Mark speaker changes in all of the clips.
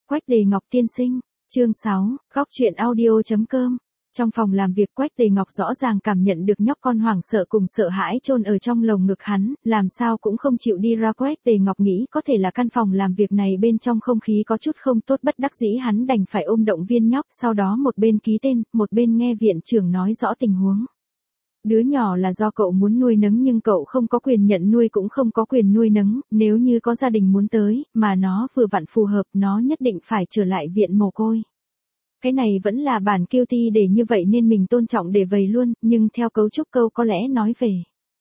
Speaker 1: Quách Tề Ngọc tiên sinh, chương 6, góc truyện audio.com. Trong phòng làm việc Quách Tề Ngọc rõ ràng cảm nhận được nhóc con hoảng sợ cùng sợ hãi chôn ở trong lồng ngực hắn, làm sao cũng không chịu đi ra. Quách Tề Ngọc nghĩ có thể là căn phòng làm việc này bên trong không khí có chút không tốt, bất đắc dĩ hắn đành phải ôm động viên nhóc, sau đó một bên ký tên, một bên nghe viện trưởng nói rõ tình huống. Đứa nhỏ là do cậu muốn nuôi nấng nhưng cậu không có quyền nhận nuôi cũng không có quyền nuôi nấng, nếu như có gia đình muốn tới, mà nó vừa vặn phù hợp, nó nhất định phải trở lại viện mồ côi. Cái này vẫn là bản kiêu ti để như vậy nên mình tôn trọng để vầy luôn, nhưng theo cấu trúc câu có lẽ nói về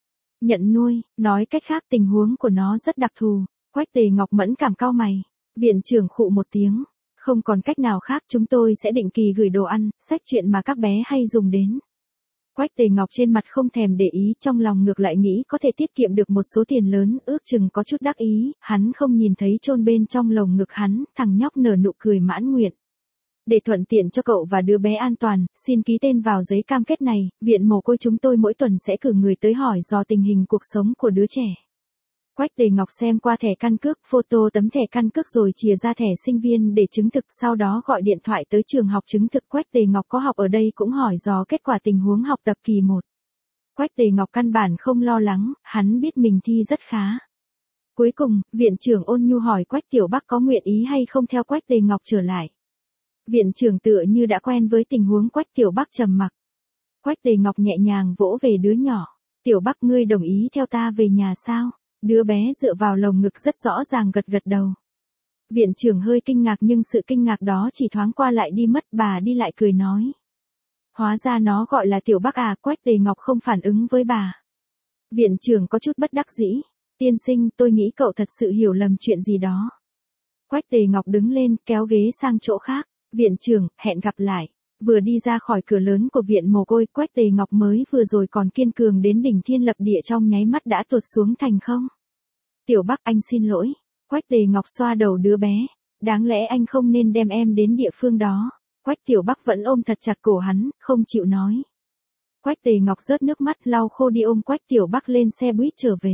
Speaker 1: nhận nuôi, nói cách khác tình huống của nó rất đặc thù. Quách Tề Ngọc mẫn cảm cau mày, viện trưởng khụ một tiếng, không còn cách nào khác, chúng tôi sẽ định kỳ gửi đồ ăn, sách chuyện mà các bé hay dùng đến. Quách Tề Ngọc trên mặt không thèm để ý, trong lòng ngược lại nghĩ có thể tiết kiệm được một số tiền lớn, ước chừng có chút đắc ý, hắn không nhìn thấy chôn bên trong lồng ngực hắn, thằng nhóc nở nụ cười mãn nguyện. Để thuận tiện cho cậu và đứa bé an toàn, xin ký tên vào giấy cam kết này, viện mồ côi chúng tôi mỗi tuần sẽ cử người tới hỏi dò tình hình cuộc sống của đứa trẻ. Quách Tề Ngọc xem qua thẻ căn cước, photo tấm thẻ căn cước rồi chìa ra thẻ sinh viên để chứng thực, sau đó gọi điện thoại tới trường học chứng thực Quách Tề Ngọc có học ở đây cũng hỏi dò kết quả tình huống học tập kỳ 1. Quách Tề Ngọc căn bản không lo lắng, hắn biết mình thi rất khá. Cuối cùng, viện trưởng ôn nhu hỏi Quách Tiểu Bắc có nguyện ý hay không theo Quách Tề Ngọc trở lại. Viện trưởng tựa như đã quen với tình huống Quách Tiểu Bắc trầm mặc. Quách Tề Ngọc nhẹ nhàng vỗ về đứa nhỏ. Tiểu Bắc, ngươi đồng ý theo ta về nhà sao? Đứa bé dựa vào lồng ngực rất rõ ràng gật gật đầu. Viện trưởng hơi kinh ngạc nhưng sự kinh ngạc đó chỉ thoáng qua lại đi mất, bà đi lại cười nói. Hóa ra nó gọi là Tiểu Bắc à? Quách Tề Ngọc không phản ứng với bà. Viện trưởng có chút bất đắc dĩ. Tiên sinh, tôi nghĩ cậu thật sự hiểu lầm chuyện gì đó. Quách Tề Ngọc đứng lên, kéo ghế sang chỗ khác. Viện trưởng, hẹn gặp lại. Vừa đi ra khỏi cửa lớn của viện mồ côi, Quách Tề Ngọc mới vừa rồi còn kiên cường đến đỉnh thiên lập địa trong nháy mắt đã tuột xuống thành không. Tiểu Bắc, anh xin lỗi. Quách Tề Ngọc xoa đầu đứa bé. Đáng lẽ anh không nên đem em đến địa phương đó. Quách Tiểu Bắc vẫn ôm thật chặt cổ hắn, không chịu nói. Quách Tề Ngọc rớt nước mắt lau khô đi ôm Quách Tiểu Bắc lên xe buýt trở về.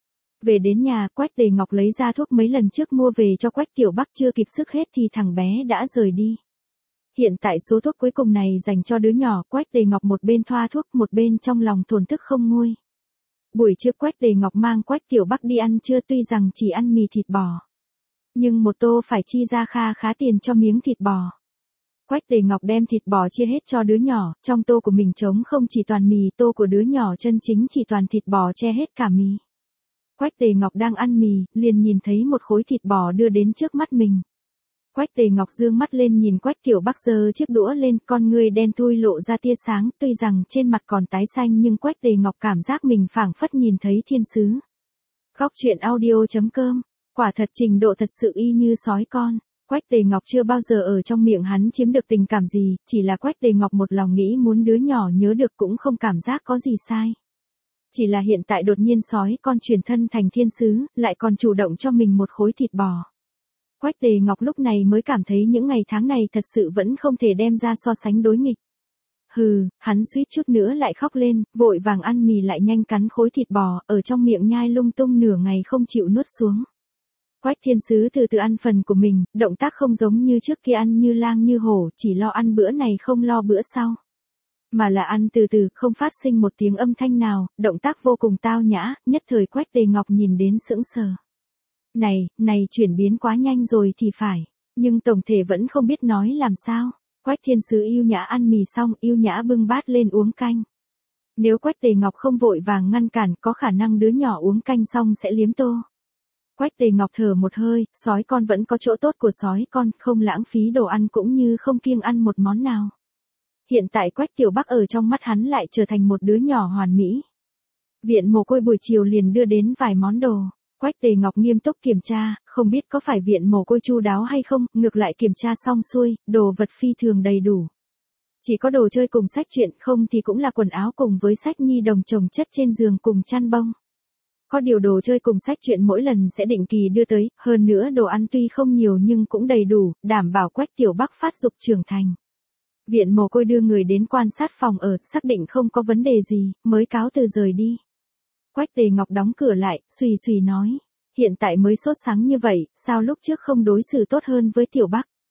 Speaker 1: Về đến nhà, Quách Tề Ngọc lấy ra thuốc mấy lần trước mua về cho Quách Tiểu Bắc, chưa kịp sức hết thì thằng bé đã rời đi. Hiện tại số thuốc cuối cùng này dành cho đứa nhỏ, Quách Tề Ngọc một bên thoa thuốc, một bên trong lòng thổn thức không nguôi. Buổi trưa Quách Tề Ngọc mang Quách Tiểu Bắc đi ăn trưa, tuy rằng chỉ ăn mì thịt bò, nhưng một tô phải chi ra kha khá tiền cho miếng thịt bò. Quách Tề Ngọc đem thịt bò chia hết cho đứa nhỏ, trong tô của mình trống không chỉ toàn mì, tô của đứa nhỏ chân chính chỉ toàn thịt bò che hết cả mì. Quách Tề Ngọc đang ăn mì, liền nhìn thấy một khối thịt bò đưa đến trước mắt mình. Quách Tề Ngọc dương mắt lên nhìn Quách Tiểu Bắc giơ chiếc đũa lên, con ngươi đen thui lộ ra tia sáng, tuy rằng trên mặt còn tái xanh nhưng Quách Tề Ngọc cảm giác mình phảng phất nhìn thấy thiên sứ. Góc truyện audio.com, quả thật trình độ thật sự y như sói con. Quách Tề Ngọc chưa bao giờ ở trong miệng hắn chiếm được tình cảm gì, chỉ là Quách Tề Ngọc một lòng nghĩ muốn đứa nhỏ nhớ được cũng không cảm giác có gì sai. Chỉ là hiện tại đột nhiên sói con chuyển thân thành thiên sứ, lại còn chủ động cho mình một khối thịt bò. Quách Tề Ngọc lúc này mới cảm thấy những ngày tháng này thật sự vẫn không thể đem ra so sánh đối nghịch. Hừ, hắn suýt chút nữa lại khóc lên, vội vàng ăn mì lại nhanh cắn khối thịt bò, ở trong miệng nhai lung tung nửa ngày không chịu nuốt xuống. Quách thiên sứ từ từ ăn phần của mình, động tác không giống như trước kia ăn như lang như hổ, chỉ lo ăn bữa này không lo bữa sau. Mà là ăn từ từ, không phát sinh một tiếng âm thanh nào, động tác vô cùng tao nhã, nhất thời Quách Tề Ngọc nhìn đến sững sờ. Này chuyển biến quá nhanh rồi thì phải, nhưng tổng thể vẫn không biết nói làm sao. Quách thiên sứ yêu nhã ăn mì xong, yêu nhã bưng bát lên uống canh. Nếu Quách Tề Ngọc không vội vàng ngăn cản, có khả năng đứa nhỏ uống canh xong sẽ liếm tô. Quách Tề Ngọc thở một hơi, sói con vẫn có chỗ tốt của sói con, không lãng phí đồ ăn cũng như không kiêng ăn một món nào. Hiện tại Quách Tiểu Bắc ở trong mắt hắn lại trở thành một đứa nhỏ hoàn mỹ. Viện mồ côi buổi chiều liền đưa đến vài món đồ. Quách Tề Ngọc nghiêm túc kiểm tra, không biết có phải viện mồ côi chu đáo hay không, ngược lại kiểm tra xong xuôi, đồ vật phi thường đầy đủ. Chỉ có đồ chơi cùng sách truyện, không thì cũng là quần áo cùng với sách nhi đồng chồng chất trên giường cùng chăn bông. Có điều đồ chơi cùng sách truyện mỗi lần sẽ định kỳ đưa tới, hơn nữa đồ ăn tuy không nhiều nhưng cũng đầy đủ, đảm bảo Quách Tiểu Bắc phát dục trưởng thành. Viện mồ côi đưa người đến quan sát phòng ở, xác định không có vấn đề gì, mới cáo từ rời đi. Quách Tề Ngọc đóng cửa lại, xùy xùy nói. Hiện tại mới sốt sáng như vậy, sao lúc trước không đối xử tốt hơn với Tiểu Bắc?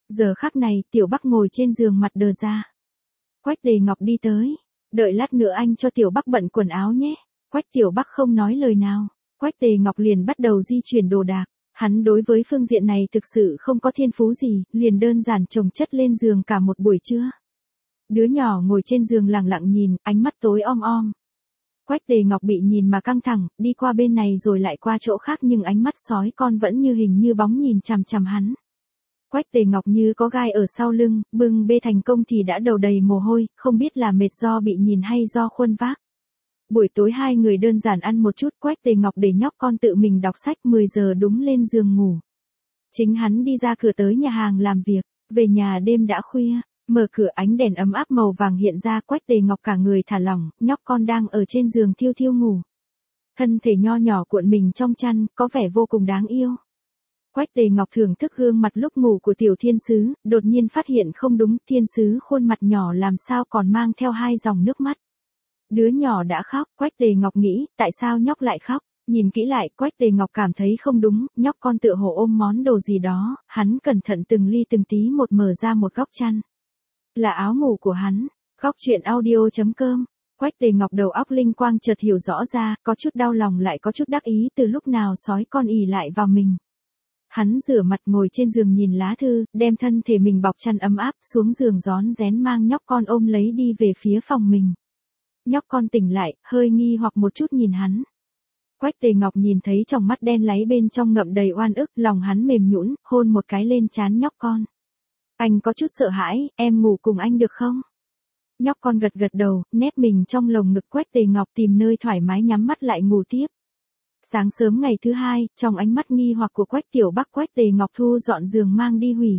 Speaker 1: Giờ khắc này, Tiểu Bắc ngồi trên giường mặt đờ ra. Quách Tề Ngọc đi tới. Đợi lát nữa anh cho Tiểu Bắc bận quần áo nhé. Quách Tiểu Bắc không nói lời nào. Quách Tề Ngọc liền bắt đầu di chuyển đồ đạc. Hắn đối với phương diện này thực sự không có thiên phú gì, liền đơn giản chồng chất lên giường cả một buổi trưa. Đứa nhỏ ngồi trên giường lặng lặng nhìn, ánh mắt tối om om. Quách Tề Ngọc bị nhìn mà căng thẳng, đi qua bên này rồi lại qua chỗ khác nhưng ánh mắt sói con vẫn như hình như bóng nhìn chằm chằm hắn. Quách Tề Ngọc như có gai ở sau lưng, bưng bê thành công thì đã đầu đầy mồ hôi, không biết là mệt do bị nhìn hay do khuân vác. Buổi tối hai người đơn giản ăn một chút, Quách Tề Ngọc để nhóc con tự mình đọc sách 10 giờ đúng lên giường ngủ. Chính hắn đi ra cửa tới nhà hàng làm việc, về nhà đêm đã khuya, mở cửa ánh đèn ấm áp màu vàng hiện ra, Quách Tề Ngọc cả người thả lỏng, nhóc con đang ở trên giường thiêu thiêu ngủ. Thân thể nho nhỏ cuộn mình trong chăn, có vẻ vô cùng đáng yêu. Quách Tề Ngọc thưởng thức gương mặt lúc ngủ của tiểu thiên sứ, đột nhiên phát hiện không đúng, thiên sứ khuôn mặt nhỏ làm sao còn mang theo hai dòng nước mắt. Đứa nhỏ đã khóc, Quách Tề Ngọc nghĩ, tại sao nhóc lại khóc? Nhìn kỹ lại, Quách Tề Ngọc cảm thấy không đúng, nhóc con tựa hồ ôm món đồ gì đó, hắn cẩn thận từng ly từng tí một mở ra một góc chăn. Là áo ngủ của hắn. Góc chuyện audio.com. Quách Tề Ngọc đầu óc linh quang chợt hiểu rõ ra, có chút đau lòng lại có chút đắc ý từ lúc nào sói con ỉ lại vào mình. Hắn rửa mặt ngồi trên giường nhìn lá thư, đem thân thể mình bọc chăn ấm áp xuống giường rón rén mang nhóc con ôm lấy đi về phía phòng mình. Nhóc con tỉnh lại, hơi nghi hoặc một chút nhìn hắn. Quách Tề Ngọc nhìn thấy trong mắt đen láy bên trong ngậm đầy oan ức, lòng hắn mềm nhũn, hôn một cái lên trán nhóc con. Anh có chút sợ hãi, em ngủ cùng anh được không? Nhóc con gật gật đầu, nép mình trong lồng ngực Quách Tề Ngọc tìm nơi thoải mái nhắm mắt lại ngủ tiếp. Sáng sớm ngày thứ hai, trong ánh mắt nghi hoặc của Quách Tiểu Bắc, Quách Tề Ngọc thu dọn giường mang đi hủy.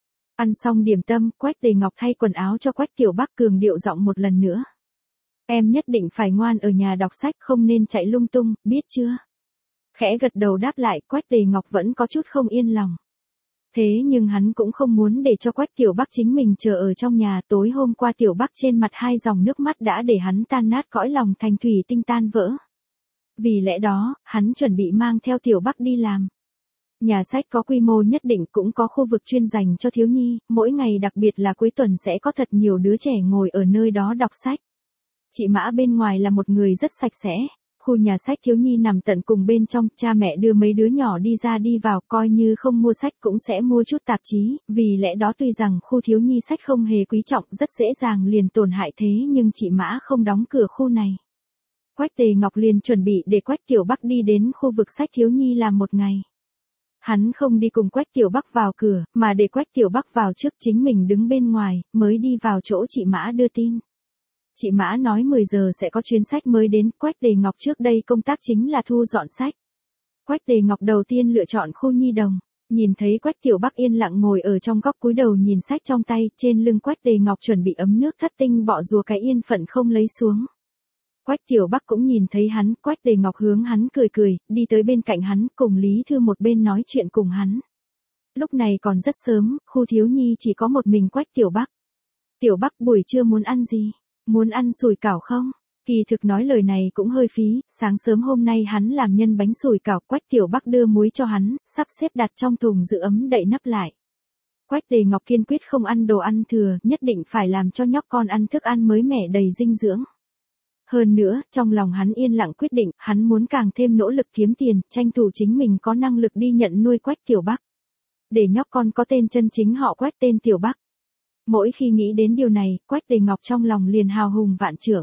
Speaker 1: Ăn xong điểm tâm, Quách Tề Ngọc thay quần áo cho Quách Tiểu Bắc cường điệu giọng một lần nữa. Em nhất định phải ngoan ở nhà đọc sách, không nên chạy lung tung, biết chưa? Khẽ gật đầu đáp lại, Quách Tề Ngọc vẫn có chút không yên lòng. Thế nhưng hắn cũng không muốn để cho Quách Tiểu Bắc chính mình chờ ở trong nhà. Tối hôm qua Tiểu Bắc trên mặt hai dòng nước mắt đã để hắn tan nát cõi lòng thành thủy tinh tan vỡ. Vì lẽ đó, hắn chuẩn bị mang theo Tiểu Bắc đi làm. Nhà sách có quy mô nhất định, cũng có khu vực chuyên dành cho thiếu nhi, mỗi ngày đặc biệt là cuối tuần sẽ có thật nhiều đứa trẻ ngồi ở nơi đó đọc sách. Chị Mã bên ngoài là một người rất sạch sẽ. Khu nhà sách thiếu nhi nằm tận cùng bên trong, cha mẹ đưa mấy đứa nhỏ đi ra đi vào, coi như không mua sách cũng sẽ mua chút tạp chí, vì lẽ đó tuy rằng khu thiếu nhi sách không hề quý trọng, rất dễ dàng liền tổn hại thế nhưng chị Mã không đóng cửa khu này. Quách Tề Ngọc liền chuẩn bị để Quách Tiểu Bắc đi đến khu vực sách thiếu nhi làm một ngày. Hắn không đi cùng Quách Tiểu Bắc vào cửa, mà để Quách Tiểu Bắc vào trước, chính mình đứng bên ngoài, mới đi vào chỗ chị Mã đưa tin. Chị Mã nói 10 giờ sẽ có chuyến sách mới đến, Quách Tề Ngọc trước đây công tác chính là thu dọn sách. Quách Tề Ngọc đầu tiên lựa chọn khu nhi đồng, nhìn thấy Quách Tiểu Bắc yên lặng ngồi ở trong góc cúi đầu nhìn sách trong tay, trên lưng Quách Tề Ngọc chuẩn bị ấm nước thất tinh bọ rùa cái yên phận không lấy xuống. Quách Tiểu Bắc cũng nhìn thấy hắn, Quách Tề Ngọc hướng hắn cười cười, đi tới bên cạnh hắn, cùng Lý Thư một bên nói chuyện cùng hắn. Lúc này còn rất sớm, khu thiếu nhi chỉ có một mình Quách Tiểu Bắc. Tiểu Bắc buổi trưa muốn ăn gì? Muốn ăn sủi cảo không? Kỳ thực nói lời này cũng hơi phí, sáng sớm hôm nay hắn làm nhân bánh sủi cảo, Quách Tiểu Bắc đưa muối cho hắn, sắp xếp đặt trong thùng giữ ấm đậy nắp lại. Quách Tề Ngọc kiên quyết không ăn đồ ăn thừa, nhất định phải làm cho nhóc con ăn thức ăn mới mẻ đầy dinh dưỡng. Hơn nữa, trong lòng hắn yên lặng quyết định, hắn muốn càng thêm nỗ lực kiếm tiền, tranh thủ chính mình có năng lực đi nhận nuôi Quách Tiểu Bắc. Để nhóc con có tên chân chính họ Quách tên Tiểu Bắc. Mỗi khi nghĩ đến điều này, Quách Tề Ngọc trong lòng liền hào hùng vạn trượng.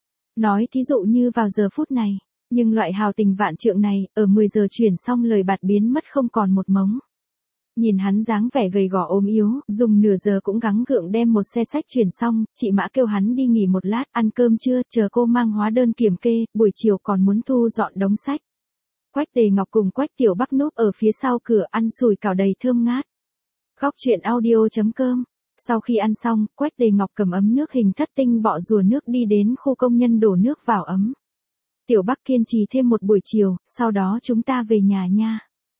Speaker 1: Nói thí dụ như vào giờ phút này, nhưng loại hào tình vạn trượng này, ở 10 giờ chuyển xong lời bạt biến mất không còn một mống. Nhìn hắn dáng vẻ gầy gò ốm yếu, dùng nửa giờ cũng gắng gượng đem một xe sách chuyển xong, chị Mã kêu hắn đi nghỉ một lát, ăn cơm trưa, chờ cô mang hóa đơn kiểm kê, buổi chiều còn muốn thu dọn đống sách. Quách Tề Ngọc cùng Quách Tiểu Bắc núp ở phía sau cửa ăn sủi cảo đầy thơm ngát. Góc chuyện audio.com. Sau khi ăn xong, Quách Tề Ngọc cầm ấm nước hình thất tinh bọ rùa nước đi đến khu công nhân đổ nước vào ấm. Tiểu Bắc kiên trì thêm một buổi chiều, sau đó chúng ta về nhà nha.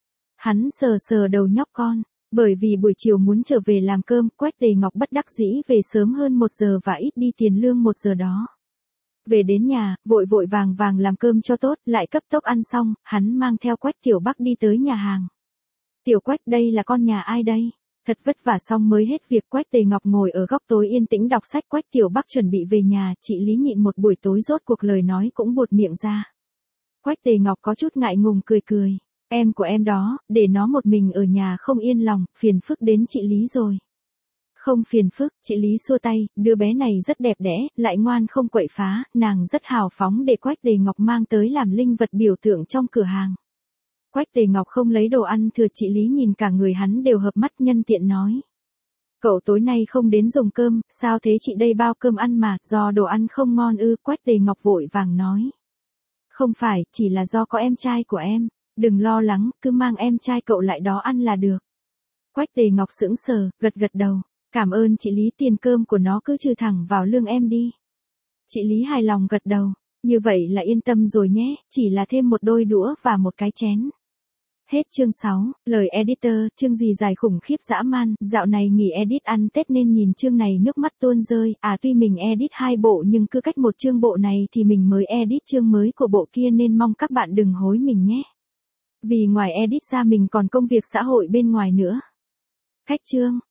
Speaker 1: Hắn sờ sờ đầu nhóc con, bởi vì buổi chiều muốn trở về làm cơm, Quách Tề Ngọc bất đắc dĩ về sớm hơn 1 giờ và ít đi tiền lương 1 giờ đó. Về đến nhà, vội vội vàng vàng làm cơm cho tốt, lại cấp tốc ăn xong, hắn mang theo Quách Tiểu Bắc đi tới nhà hàng. Tiểu Quách, đây là con nhà ai đây? Thật vất vả xong mới hết việc, Quách Tề Ngọc ngồi ở góc tối yên tĩnh đọc sách. Quách Tiểu Bắc chuẩn bị về nhà, chị Lý nhịn một buổi tối rốt cuộc lời nói cũng buột miệng ra. Quách Tề Ngọc có chút ngại ngùng cười cười. Em của em đó, để nó một mình ở nhà không yên lòng, phiền phức đến chị Lý rồi. Không phiền phức, chị Lý xua tay, đứa bé này rất đẹp đẽ, lại ngoan không quậy phá, nàng rất hào phóng để Quách Tề Ngọc mang tới làm linh vật biểu tượng trong cửa hàng. Quách Tề Ngọc không lấy đồ ăn thừa, chị Lý nhìn cả người hắn đều hợp mắt nhân tiện nói. Cậu tối nay không đến dùng cơm, sao thế chị đây bao cơm ăn mà, do đồ ăn không ngon ư? Quách Tề Ngọc vội vàng nói. Không phải, chỉ là do có em trai của em, đừng lo lắng, cứ mang em trai cậu lại đó ăn là được. Quách Tề Ngọc sững sờ, gật gật đầu, cảm ơn chị Lý, tiền cơm của nó cứ trừ thẳng vào lương em đi. Chị Lý hài lòng gật đầu, như vậy là yên tâm rồi nhé, chỉ là thêm một đôi đũa và một cái chén. Hết chương 6, lời editor, chương gì dài khủng khiếp dã man, dạo này nghỉ edit ăn Tết nên nhìn chương này nước mắt tuôn rơi, tuy mình edit 2 bộ nhưng cứ cách một chương bộ này thì mình mới edit chương mới của bộ kia nên mong các bạn đừng hối mình nhé. Vì ngoài edit ra mình còn công việc xã hội bên ngoài nữa. Cách chương.